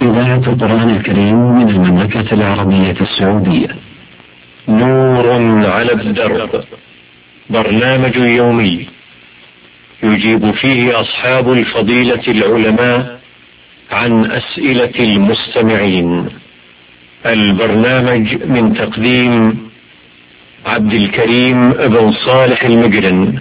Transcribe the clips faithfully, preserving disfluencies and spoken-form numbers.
إذاعة القرآن الكريم من المملكة العربية السعودية. نور على الدرب، برنامج يومي يجيب فيه أصحاب الفضيلة العلماء عن أسئلة المستمعين. البرنامج من تقديم عبد الكريم بن صالح المقرن،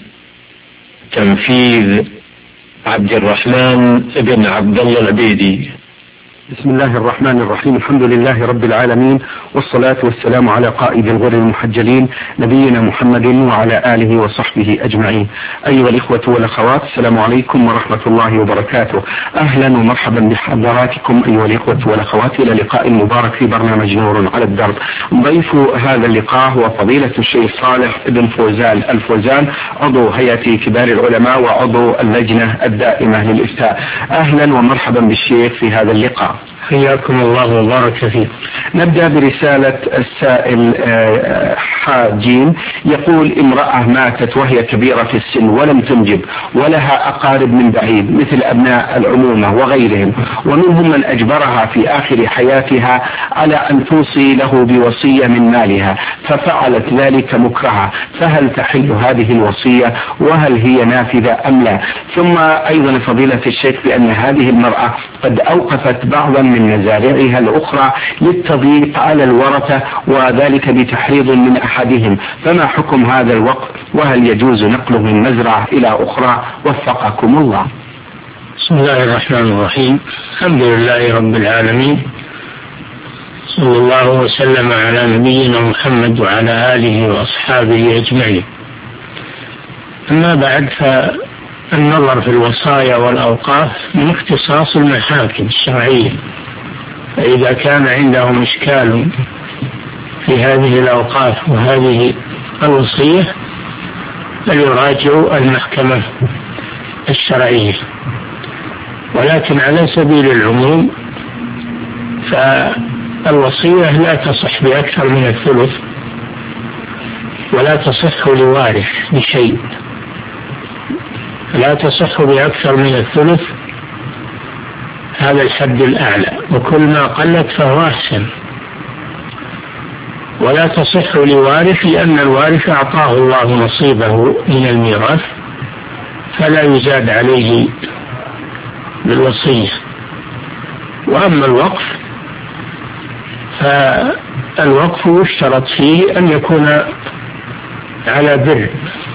تنفيذ عبد الرحمن بن عبد الله العبيدي. بسم الله الرحمن الرحيم. الحمد لله رب العالمين، والصلاة والسلام على قائد الغر المحجلين نبينا محمد وعلى آله وصحبه أجمعين. أيها الإخوة والأخوات، السلام عليكم ورحمة الله وبركاته. أهلا ومرحبا بحضراتكم أيها الإخوة والأخوات إلى لقاء مبارك في برنامج نور على الدرب. ضيف هذا اللقاء هو فضيلة الشيخ صالح بن فوزان الفوزان، عضو هيئة كبار العلماء وعضو اللجنة الدائمة للإفتاء. أهلا ومرحبا بالشيخ في هذا اللقاء. حياكم الله وبارك فيكم. نبدأ برسالة السائل حاجين، يقول: امرأة ماتت وهي كبيرة في السن ولم تنجب ولها أقارب من بعيد مثل أبناء العمومة وغيرهم، ومنهم من أجبرها في آخر حياتها على أن توصي له بوصية من مالها، ففعلت ذلك مكرها، فهل تحل هذه الوصية وهل هي نافذة أم لا؟ ثم أيضا فضيلة الشيخ بأن هذه المرأة قد أوقفت بعضا من مزارعها الأخرى للتضييق على الورثة، وذلك بتحريض من أحدهم، فما حكم هذا الوقف وهل يجوز نقله من مزرعة إلى أخرى؟ وفقكم الله. بسم الله الرحمن الرحيم. الحمد لله رب العالمين، صلى الله وسلم على نبينا محمد وعلى آله وأصحابه أجمعين. أما بعد، فالنظر في الوصايا والأوقاف من اختصاص المحاكم الشرعية، فإذا كان عندهم إشكال في هذه الأوقاف وهذه الوصية فليراجعوا المحكمة الشرعية. ولكن على سبيل العموم فالوصية لا تصح بأكثر من الثلث، ولا تصح لوارث بشيء، لا تصح بأكثر من الثلث، هذا الحد الأعلى، وكل ما قلت فهو أحسن. ولا تصح لوارث لأن الوارث أعطاه الله نصيبه من الميراث فلا يزاد عليه بالوصية. وأما الوقف فالوقف يشترط فيه أن يكون على بر،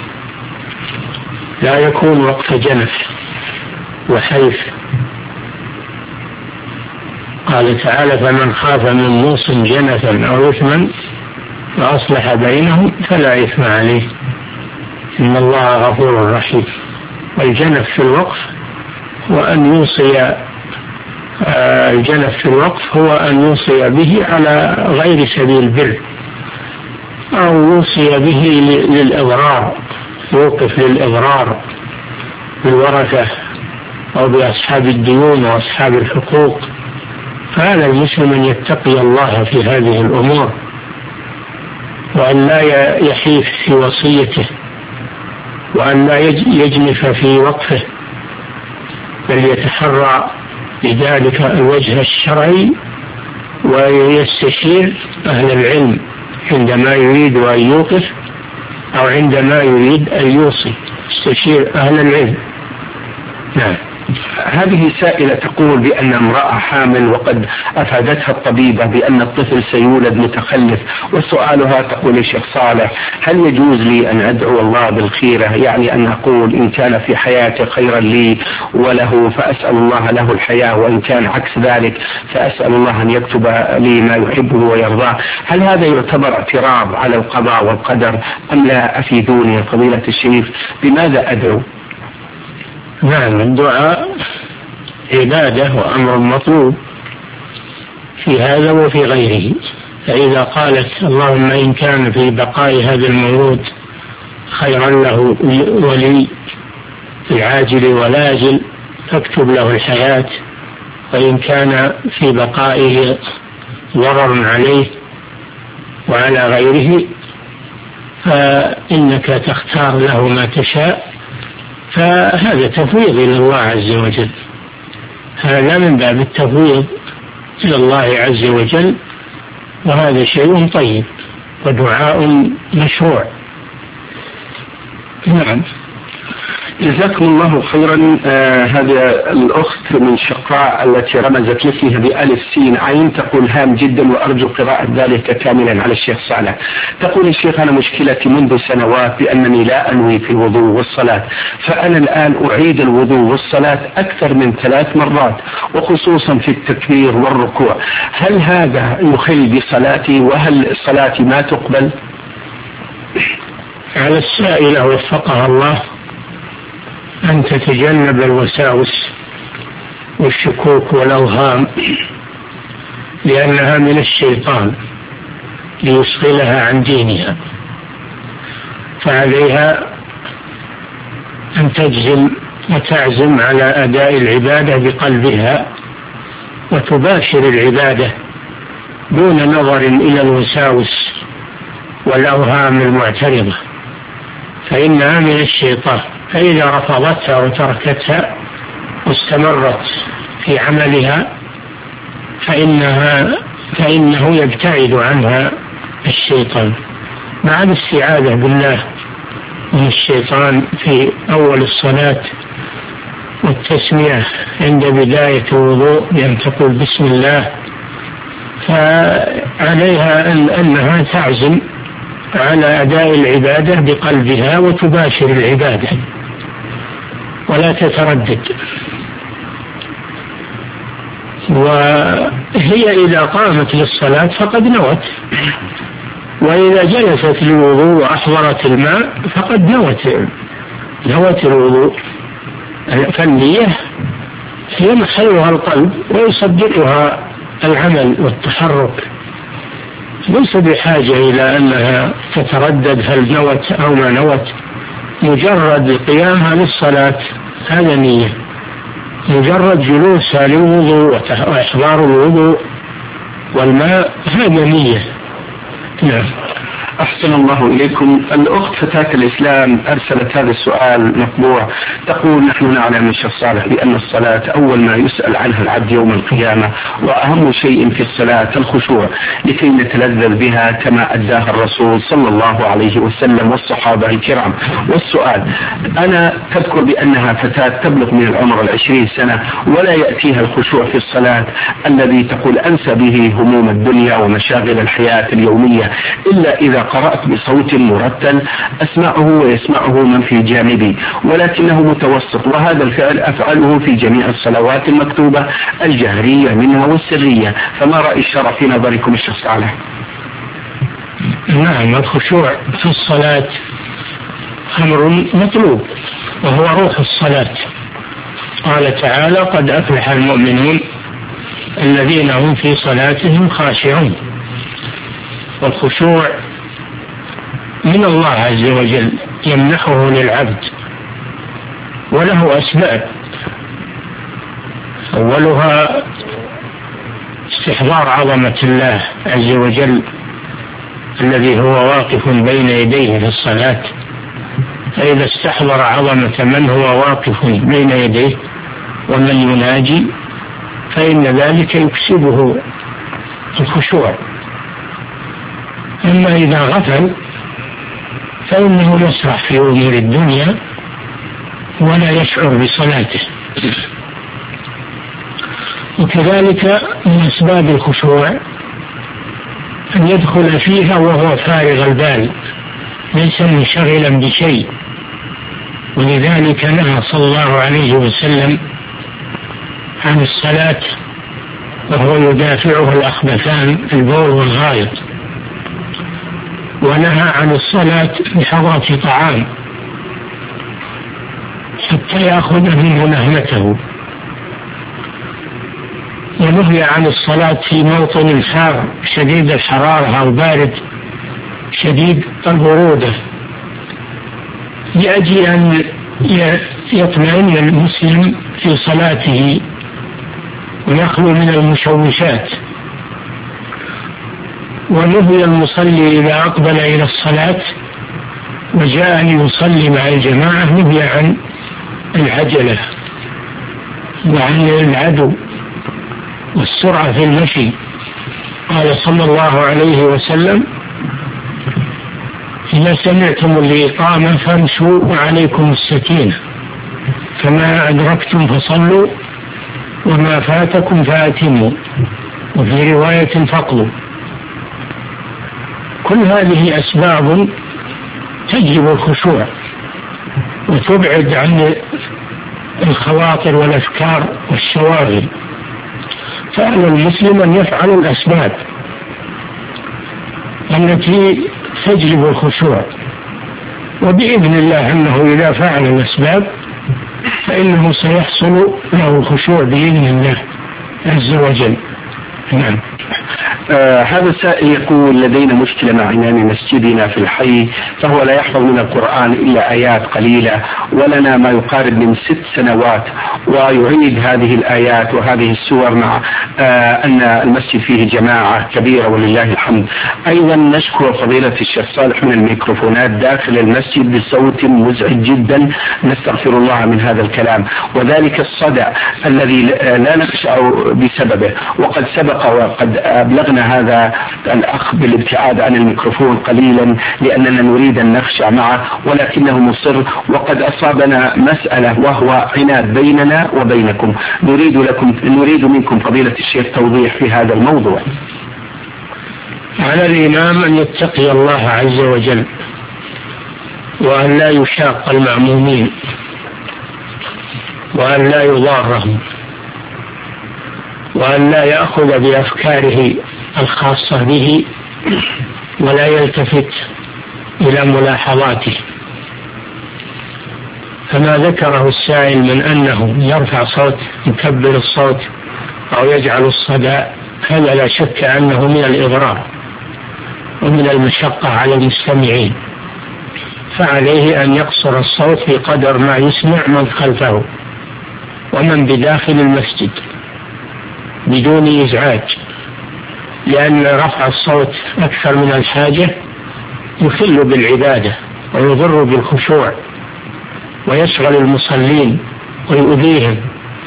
لا يكون وقف جنف وحيف. قال تعالى: فمن خاف من موص جنفا أو إثما فأصلح بينهم فلا إثم عليه إن الله غفور رحيم. والجنف في الوقف هو أن يوصي الجنف في الوقف هو أن يوصي به على غير سبيل بر، أو يوصي به للإضرار، يوقف للإضرار بالورثة أو بأصحاب الديون وأصحاب الحقوق. فهذا المسلم أن يتقي الله في هذه الأمور، وأن لا يحيف في وصيته، وأن لا يجنف في وقفه، بل يتحرى بذلك الوجه الشرعي ويستشير أهل العلم عندما يريد أن يوقف أو عندما يريد أن يوصي، يستشير أهل العلم. نعم. هذه سائلة تقول بأن امرأة حامل وقد أفادتها الطبيبة بأن الطفل سيولد متخلف، وسؤالها تقول: الشيخ صالح، هل يجوز لي أن أدعو الله بالخيرة؟ يعني أن أقول إن كان في حياته خيرا لي وله فأسأل الله له الحياة، وإن كان عكس ذلك فأسأل الله أن يكتب لي ما يحبه ويرضاه. هل هذا يعتبر اعتراض على القضاء والقدر أم لا؟ أفيدوني فضيلة الشيخ، بماذا أدعو؟ نعم، الدعاء عبادة وأمر مطلوب في هذا وفي غيره. فإذا قالت: اللهم إن كان في بقاء هذا المولود خيرا له ولي في العاجل والآجل فاكتب له الحياة، وإن كان في بقائه ضرر عليه وعلى غيره فإنك تختار له ما تشاء، فهذا تفويض إلى الله عز وجل، هذا من باب التفويض إلى الله عز وجل، وهذا شيء طيب ودعاء مشروع. نعم، جزاكم الله خيرا. آه هذه الأخت من شقاء التي رمزت لك بألف سين عين تقول هام جدا وأرجو قراءة ذلك كاملا على الشيخ صالح. تقول الشيخ أنا مشكلتي منذ سنوات بأنني لا أنوي في الوضوء والصلاة، فأنا الآن أعيد الوضوء والصلاة أكثر من ثلاث مرات وخصوصا في التكبير والركوع، هل هذا يخل بصلاتي وهل صلاتي ما تقبل؟ على السائلة وفقها الله أن تتجنب الوساوس والشكوك والأوهام، لأنها من الشيطان ليشغلها عن دينها، فعليها أن تجزم وتعزم على أداء العبادة بقلبها وتباشر العبادة دون نظر إلى الوساوس والأوهام المعترضة، فإنها من الشيطان. فإذا رفضتها وتركتها واستمرت في عملها فإنها فإنه يبتعد عنها الشيطان، مع الاستعاذة بالله من الشيطان في أول الصلاة والتسمية عند بداية الوضوء بأن تقول بسم الله. فعليها أن أنها تعزم على أداء العبادة بقلبها وتباشر العبادة ولا تتردد. وهي إذا قامت للصلاة فقد نوت، وإذا جلست للوضوء وأحضرت الماء فقد نوت نوت الوضوء. فالنية هي محلها القلب ويصدقها العمل والتحرك، ليس بحاجة إلى أنها تتردد هل نوت أو ما نوت، مجرد قيامها للصلاة هذا نية، مجرد جلوسها للوضوء وإحضار الوضوء والماء هذا نية. نعم. أحسن الله إليكم. الأخت فتاة الإسلام أرسلت هذا السؤال مطبوع، تقول نحن نعلم من شخص صالح بأن الصلاة أول ما يسأل عنها العبد يوم القيامة، وأهم شيء في الصلاة الخشوع لكي نتلذذ بها كما أداها الرسول صلى الله عليه وسلم والصحابة الكرام. والسؤال، أنا تذكر بأنها فتاة تبلغ من العمر العشرين سنة ولا يأتيها الخشوع في الصلاة الذي تقول أنسى به هموم الدنيا ومشاغل الحياة اليومية إلا إذا قرأت بصوت مرتل أسمعه ويسمعه من في جانبي، ولكنه متوسط، وهذا الفعل أفعله في جميع الصلوات المكتوبة الجهرية منها والسرية، فما رأي الشرع في نظركم الشيخ صالح؟ نعم، الخشوع في الصلاة أمر مطلوب وهو روح الصلاة. قال تعالى قد أفلح المؤمنون الذين هم في صلاتهم خاشعون. والخشوع من الله عز وجل يمنحه للعبد وله أسباب، أولها استحضار عظمة الله عز وجل الذي هو واقف بين يديه في الصلاة، فإذا استحضر عظمة من هو واقف بين يديه ومن يناجي فإن ذلك يكسبه الخشوع. أما إذا غفل فإنه يسرح في أمور الدنيا ولا يشعر بصلاته. وكذلك من أسباب الخشوع أن يدخل فيها وهو فارغ البال ليس منشغلا بشيء، ولذلك نهى صلى الله عليه وسلم عن الصلاة وهو يدافعه الأخبثان البول والغائط، ونهى عن الصلاة بحضرة طعام حتى يأخذ منه نهمته، ونهي عن الصلاة في موطن حار شديد الحرارة أو بارد شديد البرودة، لأجل أن يطمئن المسلم في صلاته ويخلو من المشوشات. ونهي المصلي إذا أقبل إلى الصلاة وجاء ليصلي مع الجماعة نهي عن العجلة وعن العدو والسرعة في المشي. قال صلى الله عليه وسلم: إذا سمعتم الإقامة فامشوا وعليكم السكينة، فما أدركتم فصلوا وما فاتكم فأتموا، وفي رواية فقلوا. كل هذه أسباب تجلب الخشوع وتبعد عن الخواطر والأفكار والشواغل، فعلى المسلم أن يفعل الأسباب التي تجلب الخشوع، وبإذن الله أنه إذا فعل الأسباب فإنه سيحصل له الخشوع بإذن الله عز وجل. نعم. آه هذا السائل يقول: لدينا مشكلة مع إمام مسجدنا في الحي، فهو لا يحفظ من القرآن إلا آيات قليلة، ولنا ما يقارب من ست سنوات، ويعيد هذه الآيات وهذه السور مع آه أن المسجد فيه جماعة كبيرة ولله الحمد. أيضا نشكر فضيلة الشيخ صالح من الميكروفونات داخل المسجد بصوت مزعج جدا، نستغفر الله من هذا الكلام، وذلك الصدى الذي لا نخشع بسببه. وقد سبق وقد أبلغنا هذا الأخ بالابتعاد عن الميكروفون قليلا لأننا نريد أن نخشع معه، ولكنه مصر. وقد أصابنا مسألة وهو عناد بيننا وبينكم، نريد لكم نريد منكم فضيلة الشيخ توضيح في هذا الموضوع. على الإمام أن يتقي الله عز وجل، وأن لا يشاق المأمومين، وأن لا يضارهم، وأن لا يأخذ بأفكاره الخاصة به، ولا يلتفت إلى ملاحظاته. فما ذكره السائل من أنه يرفع صوت، يكبر الصوت أو يجعل الصدى، هذا لا شك أنه من الإضرار ومن المشقة على المستمعين، فعليه أن يقصر الصوت بقدر ما يسمع من خلفه ومن بداخل المسجد بدون إزعاج، لأن رفع الصوت أكثر من الحاجة يخل بالعبادة ويضر بالخشوع ويشغل المصلين ويؤذيهم.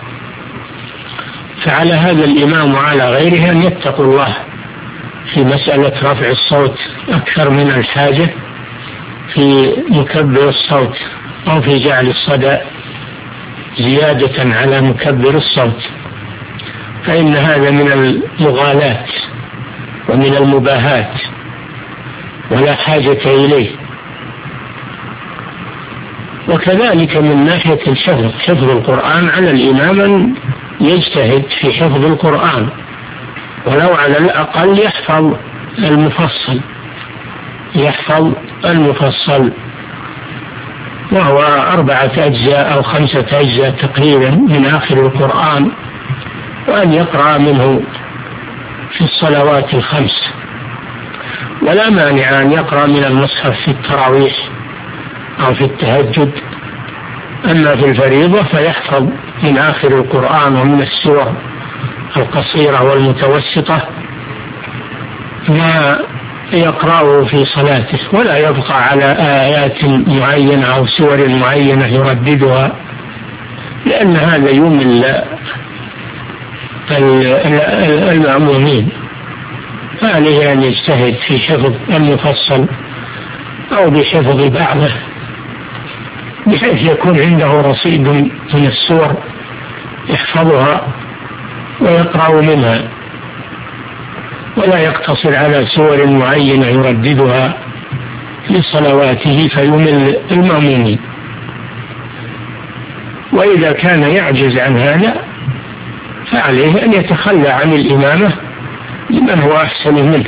فعلى هذا الإمام وعلى غيره أن يتقوا الله في مسألة رفع الصوت أكثر من الحاجة، في مكبر الصوت أو في جعل الصدى زيادة على مكبر الصوت، فإن هذا من المغالاة ومن المباهاة ولا حاجة إليه. وكذلك من ناحية الحفظ، حفظ القرآن على الإمام أن يجتهد في حفظ القرآن، ولو على الأقل يحفظ المفصل يحفظ المفصل وهو أربعة أجزاء أو خمسة أجزاء تقريبا من آخر القرآن، وأن يقرأ منه في الصلوات الخمس، ولا مانع أن يقرأ من المصحف في التراويح أو في التهجد. أما في الفريضة فيحفظ من آخر القرآن ومن السور القصيرة والمتوسطة ما يقرأه في صلاته، ولا يبقى على آيات معينة أو سور معينة يرددها، لأن هذا يمل المأمومين. فعليه أن يجتهد في حفظ المفصل أو بحفظ بعضه، بحيث يكون عنده رصيد من السور يحفظها ويقرأ منها، ولا يقتصر على سور معينة يرددها في صلواته فيمل المأمومين. وإذا كان يعجز عن هذا فعليه أن يتخلى عن الإمامة لمن هو أحسن منه،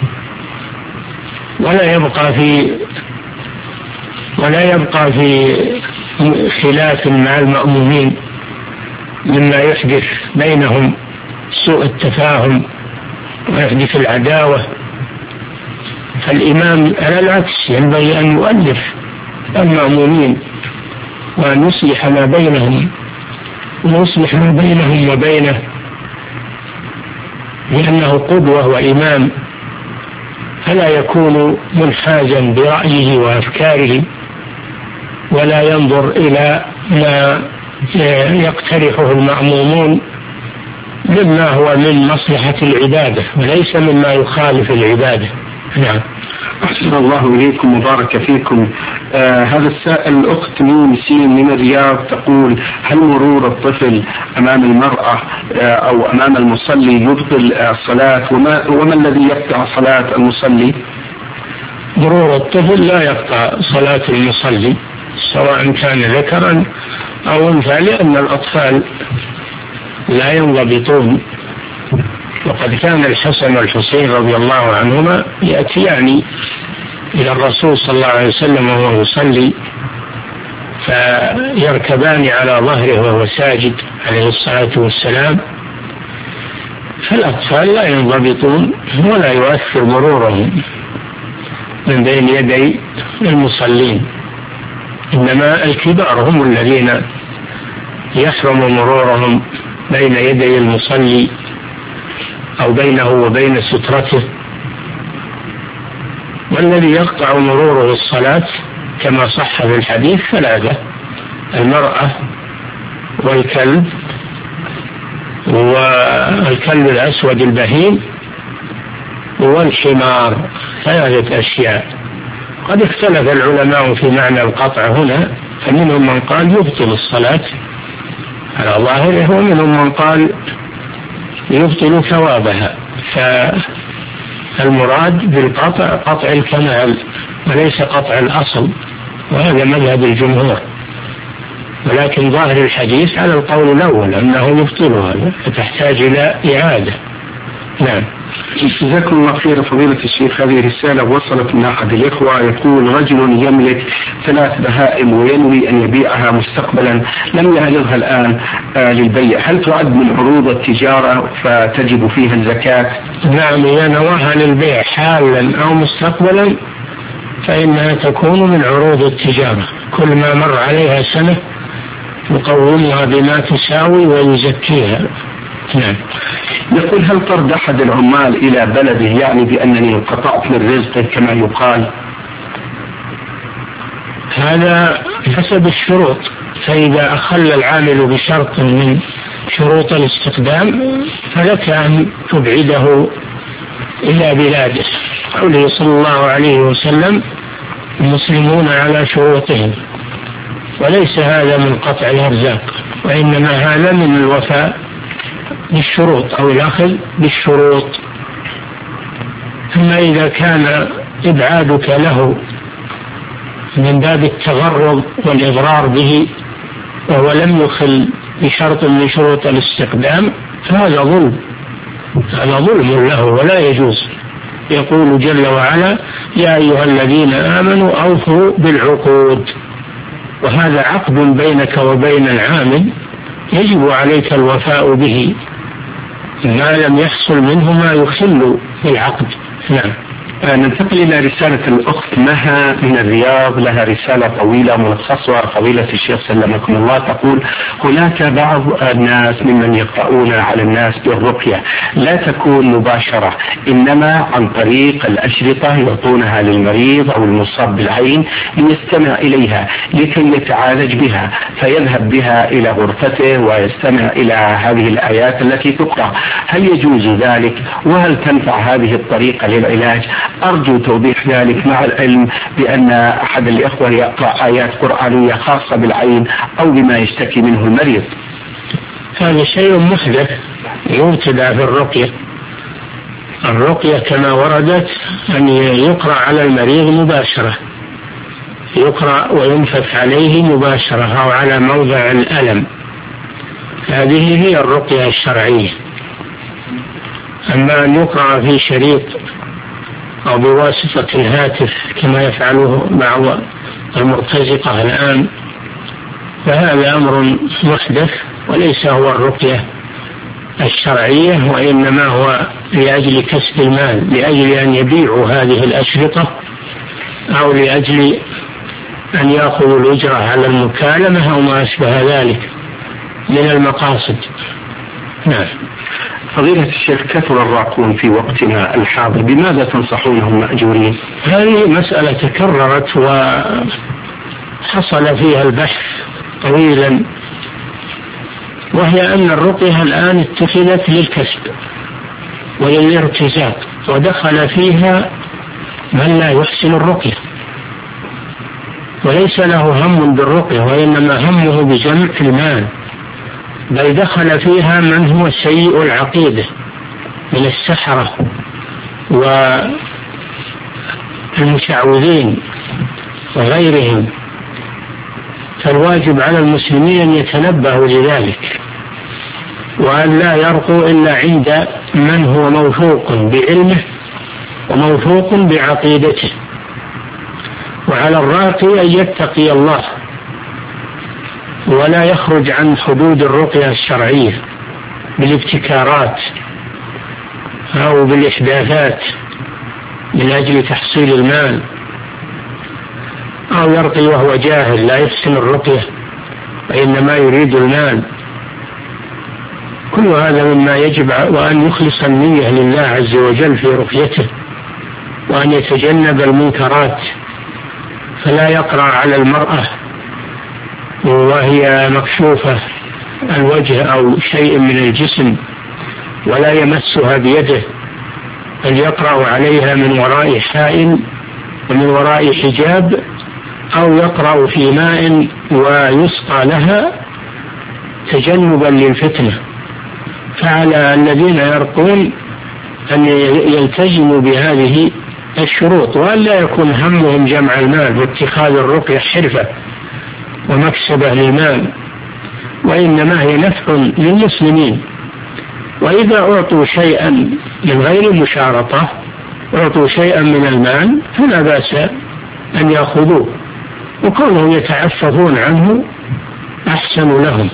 ولا يبقى في ولا يبقى في خلاف مع المأمومين مما يحدث بينهم سوء التفاهم ويحدث العداوة. فالإمام على العكس ينبغي أن يؤلف المأمومين وأن يصلح ما بينهم ويصلح ما بينهم وبينه، لأنه قدوة وإمام، فلا يكون منحازا برأيه وأفكاره، ولا ينظر إلى ما يقترحه المأمومون مما هو من مصلحة العبادة وليس مما يخالف العبادة. نعم. أحسن الله إليكم وبارك فيكم. آه هذا السائل الأخت ميم سين من الرياض تقول: هل مرور الطفل أمام المرأة آه أو أمام المصلي يبطل الصلاة؟ وما, وما الذي يقطع صلاة المصلي؟ مرور الطفل لا يقطع صلاة المصلي سواء كان ذكرا أو أنثى، لأن الأطفال لا ينضبطون. وقد كان الحسن والحسين رضي الله عنهما يأتيان إلى الرسول صلى الله عليه وسلم وهو يصلي فيركبان على ظهره وهو ساجد عليه الصلاة والسلام، فالأطفال لا ينضبطون ولا يؤثر مرورهم من بين يدي المصلين، إنما الكبار هم الذين يحرم مرورهم بين يدي المصلي أو بينه وبين سترته. والذي يقطع مروره الصلاة كما صح في الحديث ثلاثة: المرأة والكلب والكلب الأسود البهيم والحمار، ثلاثة أشياء. قد اختلف العلماء في معنى القطع هنا، فمنهم من قال يبطل الصلاة على ظاهره، ومنهم من قال يبطل ثوابها. فالمراد بالقطع قطع الكمال وليس قطع الأصل، وهذا مذهب الجمهور. ولكن ظاهر الحديث على القول الأول أنه يبطلها، فتحتاج إلى إعادة. نعم. جزاكم الله خير فضيلة الشيخ. هذه رسالة وصلت من أحد الإخوة يقول: رجل يملك ثلاث بهائم وينوي أن يبيعها مستقبلا، لم يعرضها الآن آه للبيع، هل تعد من عروض التجارة فتجب فيها الزكاة؟ نعم، إذا نواها للبيع حالا أو مستقبلا فإنها تكون من عروض التجارة، كل ما مر عليها سنة يقومها بما تساوي ويزكيها. نعم. يقول: هل طرد أحد العمال إلى بلده يعني بأنني انقطعت من رزقه كما يقال؟ هذا حسب الشروط، فإذا أخل العامل بشرط من شروط الاستخدام فلك أن تبعده إلى بلاده. قوله صلى الله عليه وسلم: المسلمون على شروطهم. وليس هذا من قطع الأرزاق، وإنما هذا من الوفاء بالشروط أو الأخذ بالشروط. أما إذا كان إبعادك له من باب التغرب والإضرار به وهو لم يخل بشرط من شروط الاستقدام فهذا ظلم، هذا ظلم له ولا يجوز. يقول جل وعلا: يا أيها الذين آمنوا أوفوا بالعقود. وهذا عقد بينك وبين العامل يجب عليك الوفاء به ما لم يحصل منه ما يخل بالعقد. نعم. ننتقل إلى رسالة الأخت مها من الرياض، لها رسالة طويلة ملخصها فضيلة الشيخ سلمكم الله. تقول: هناك بعض الناس ممن يقرؤون على الناس بالرقية لا تكون مباشرة، إنما عن طريق الأشرطة يعطونها للمريض أو المصاب بالعين ليستمع إليها لكي يتعالج بها، فيذهب بها إلى غرفته ويستمع إلى هذه الآيات التي تقرأ. هل يجوز ذلك؟ وهل تنفع هذه الطريقة للعلاج؟ أرجو توضيح ذلك، مع العلم بأن أحد الإخوة يقرأ آيات قرآنية خاصة بالعين أو بما يشتكي منه المريض. هذا شيء محدث يبتدأ في الرقية. الرقية كما وردت أن يقرأ على المريض مباشرة، يقرأ وينفث عليه مباشرة أو على موضع الألم، هذه هي الرقية الشرعية. أما أن يقرأ في شريط أو بواسطة الهاتف كما يفعله بعض المرتزقة الآن فهذا أمر محدث وليس هو الرقية الشرعية، وإنما هو لأجل كسب المال، لأجل أن يبيعوا هذه الأشرطة أو لأجل أن يأخذوا الأجرة على المكالمة أو ما أشبه ذلك من المقاصد. نعم. فضيلة الشيخ، كثر الراقون في وقتنا الحاضر، بماذا تنصحونهم مأجورين؟ هذه مسألة تكررت وحصل فيها البحث طويلا وهي أن الرقية الآن اتخذت للكسب وللارتزاق، ودخل فيها من لا يحسن الرقية وليس له هم بالرقية وإنما همه بجمع المال، بل دخل فيها من هو سيء العقيدة من السحرة والمشعوذين وغيرهم. فالواجب على المسلمين أن يتنبهوا لذلك، وأن لا يرقوا إلا عند من هو موثوق بعلمه وموثوق بعقيدته. وعلى الراقي أن يتقي الله ولا يخرج عن حدود الرقية الشرعية بالابتكارات أو بالإحداثات من أجل تحصيل المال، أو يرقي وهو جاهل لا يحسن الرقية وإنما يريد المال. كل هذا مما يجب، وأن يخلص النية لله عز وجل في رقيته، وأن يتجنب المنكرات، فلا يقرأ على المرأة وهي مكشوفة الوجه أو شيء من الجسم ولا يمسها بيده، بل يقرأ عليها من وراء حائل ومن وراء حجاب، أو يقرأ في ماء ويسقى لها تجنبا للفتنة. فعلى الذين يرقون أن يلتزموا بهذه الشروط، وأن لا يكون همهم جمع المال واتخاذ الرقية حرفة ومكسبة للمال، وإنما هي نفع للمسلمين. وإذا أعطوا شيئا من غير مشارطة، أعطوا شيئا من المال، فلا بأس أن يأخذوه، وكونهم يتعففون عنه أحسن لهم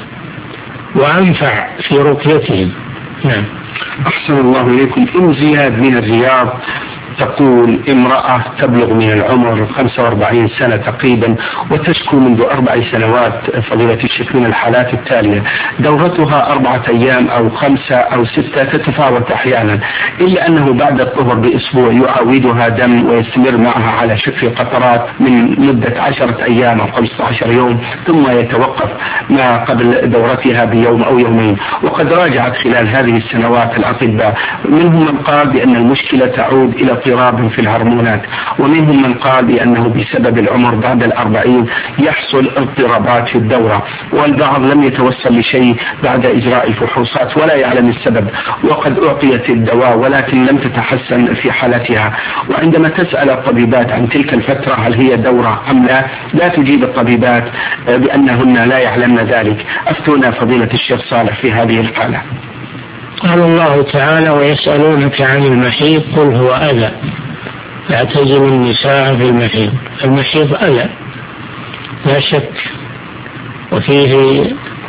وأنفع في رقيتهم. نعم. أحسن الله إليكم. أم زياد من الرياض تقول: امرأة تبلغ من العمر خمسة وأربعين سنة تقريبا، وتشكو منذ أربع سنوات فضيلة الشيخ من الحالات التالية: دورتها أربعة أيام أو خمسة أو ستة، تتفاوت أحيانا، إلا أنه بعد الطهر بأسبوع يعاودها دم ويستمر معها على شكل قطرات من مدة عشرة أيام أو خمسة عشر يوم، ثم يتوقف ما قبل دورتها بيوم أو يومين. وقد راجعت خلال هذه السنوات الأطباء، منهم من قال بأن المشكلة تعود إلى اضطراب في الهرمونات، ومنهم من قال بأنه بسبب العمر بعد الأربعين يحصل اضطرابات في الدورة، والبعض لم يتوصل لشيء بعد إجراء الفحوصات ولا يعلم السبب، وقد أعطيت الدواء ولكن لم تتحسن في حالتها. وعندما تسأل الطبيبات عن تلك الفترة هل هي دورة أم لا، لا تجيب الطبيبات بأنهن لا يعلمن ذلك. أفتونا فضيلة الشيخ صالح في هذه الحالة. قال الله تعالى: ويسألونك عن المحيض قل هو أذى فاعتزلوا النساء في المحيض. المحيض أذى لا شك، وفيه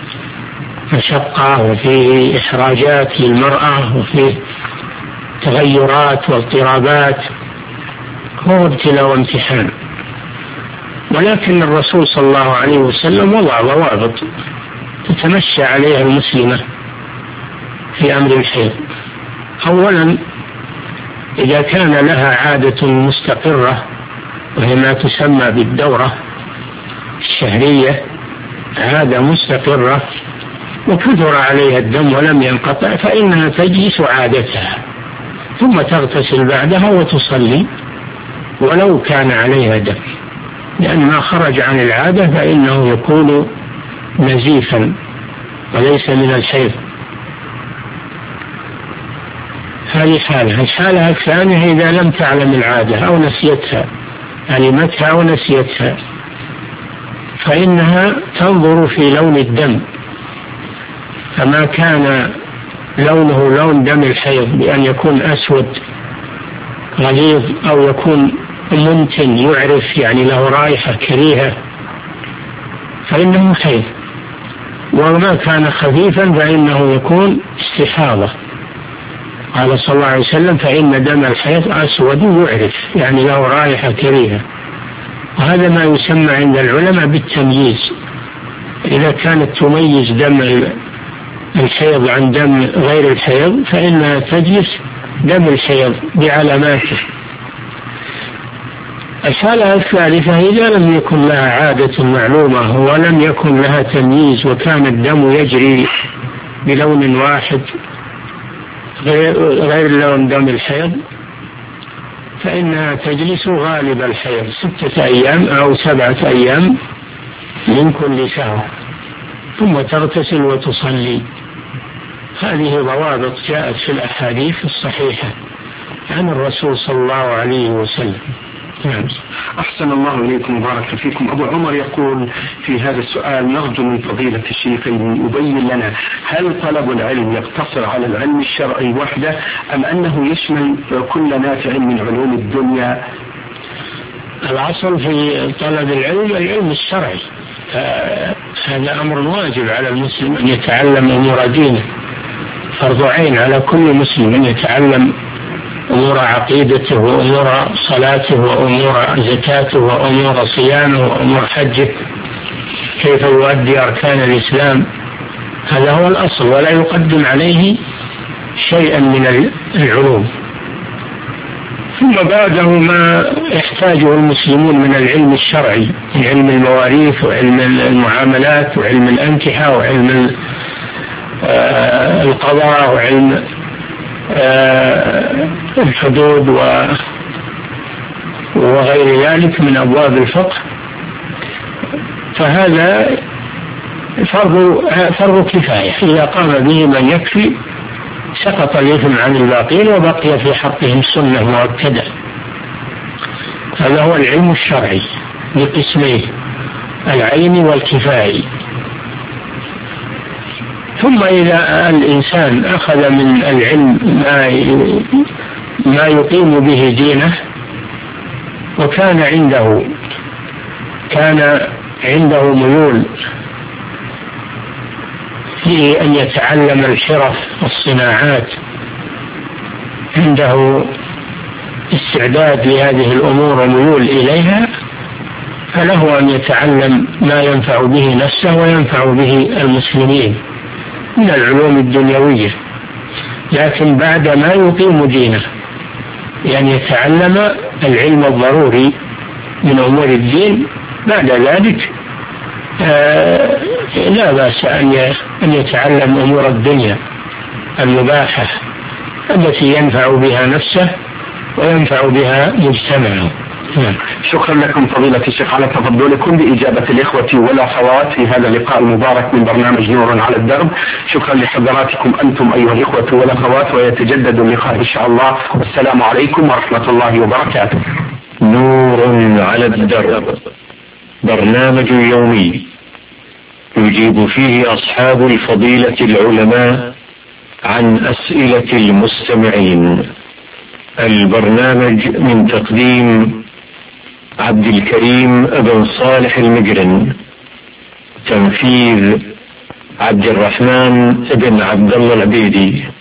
مشقة وفيه إحراجات للمرأة وفيه تغيرات واضطرابات، هو ابتلاء وامتحان. ولكن الرسول صلى الله عليه وسلم وضع ضوابط تتمشى عليها المسلمة في أمر الحيض. أولا، إذا كان لها عادة مستقرة وهي ما تسمى بالدورة الشهرية، عادة مستقرة وكثر عليها الدم ولم ينقطع، فإنها تجلس عادتها ثم تغتسل بعدها وتصلي ولو كان عليها دم، لأن ما خرج عن العادة فإنه يكون نزيفا وليس من الحيض. هذه حالة. الحالة الثانية إذا لم تعلم العادة أو نسيتها، علمتها أو نسيتها، فإنها تنظر في لون الدم، فما كان لونه لون دم الحيض بأن يكون أسود غليظ أو يكون منتن يعرف يعني له رائحة كريهة فإنه حيض، وما كان خفيفا فإنه يكون استحاضة. قال صلى الله عليه وسلم: فإن دم الحيض أسود يعرف يعني له رائحة كريهة. وهذا ما يسمى عند العلماء بالتمييز. إذا كانت تميز دم الحيض عن دم غير الحيض فإنها تجلس دم الحيض بعلاماته. الحالة الثالثة إذا لم يكن لها عادة معلومة ولم يكن لها تمييز وكان الدم يجري بلون واحد غير لون دم الحيض فإنها تجلس غالب الحيض ستة أيام أو سبعة أيام من كل شهر ثم تغتسل وتصلي. هذه ضوابط جاءت في الأحاديث الصحيحة عن الرسول صلى الله عليه وسلم. أحسن الله إليكم وبارك فيكم. أبو عمر يقول في هذا السؤال: نرجو من فضيلة الشيخ أن يبين لنا هل طلب العلم يقتصر على العلم الشرعي وحده أم أنه يشمل كل نافع من علوم الدنيا؟ الأصل في طلب العلم العلم الشرعي، هذا أمر واجب على المسلم أن يتعلم أمور دينه، فرض عين على كل مسلم أن يتعلم أمور عقيدته وأمور صلاته وأمور زكاته وأمور صيامه وأمور حجه، كيف يؤدي أركان الإسلام. هذا هو الأصل، ولا يقدم عليه شيئا من العلوم. ثم بعده ما يحتاجه المسلمون من العلم الشرعي، من علم المواريث وعلم المعاملات وعلم الأنكحة وعلم القضاء وعلم الحدود وغير ذلك من أبواب الفقه. فهذا فرض فرض كفاية، إذا قام به من يكفي سقط الإثم عن الباقين وبقي في حقهم سنة مؤكدة. هذا هو العلم الشرعي بقسميه، العين والكفاية. ثم إذا الإنسان أخذ من العلم ما ما يقيم به دينه، وكان عنده كان عنده ميول في أن يتعلم الحرف والصناعات، عنده استعداد لهذه الأمور وميول إليها، فله أن يتعلم ما ينفع به نفسه وينفع به المسلمين من العلوم الدنيوية، لكن بعد ما يقيم دينه، يعني يتعلم العلم الضروري من أمور الدين. بعد ذلك آه لا بأس أن يتعلم أمور الدنيا المباحة التي ينفع بها نفسه وينفع بها مجتمعه. شكرا لكم فضيلة الشيخ على تفضلكم بإجابة الإخوة والأخوات في هذا اللقاء المبارك من برنامج نور على الدرب. شكرا لحضراتكم أنتم أيها الإخوة والأخوات، ويتجدد اللقاء إن شاء الله، والسلام عليكم ورحمة الله وبركاته. نور على الدرب، برنامج يومي يجيب فيه أصحاب الفضيلة العلماء عن أسئلة المستمعين. البرنامج من تقديم عبد الكريم بن صالح المقرن، تنفيذ عبد الرحمن بن عبد الله العبيدي.